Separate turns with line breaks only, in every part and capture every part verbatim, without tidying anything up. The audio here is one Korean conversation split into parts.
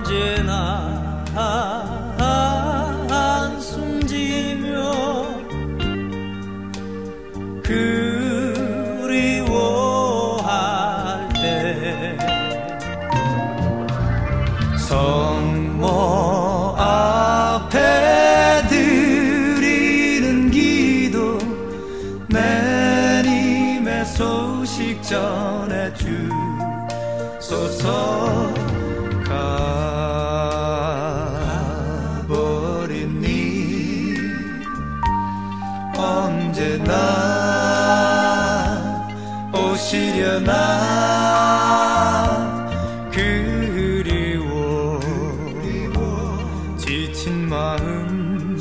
언제나 한숨 지며 그리워할 때 성모 앞에 드리는 기도 내님의 소식 전해 주소서. 가버린 니 언제나 오시려나 그리워 지친 마음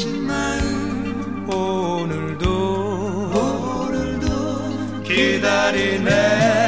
오늘도 기다리네.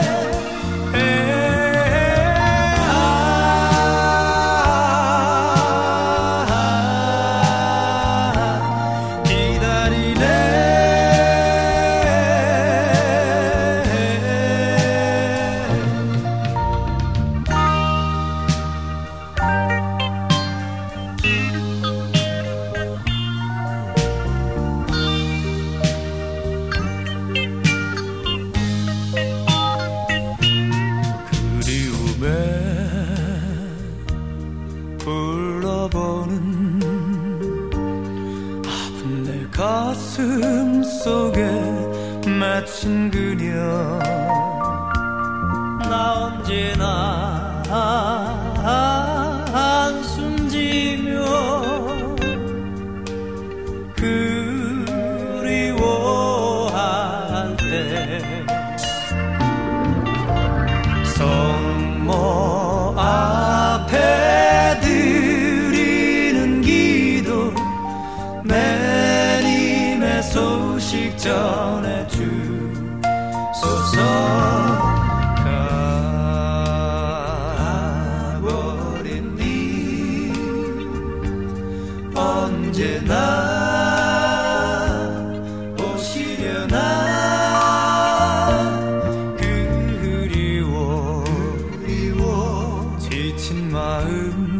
불러보는 아픈 내 가슴 속에 맺힌 그녀 나 언제나 한숨 지며 그리워할 때 성모 앞에 내님의 소식 전해 주소서. 가버린 니 언제나 오시려나 그리워 지친 마음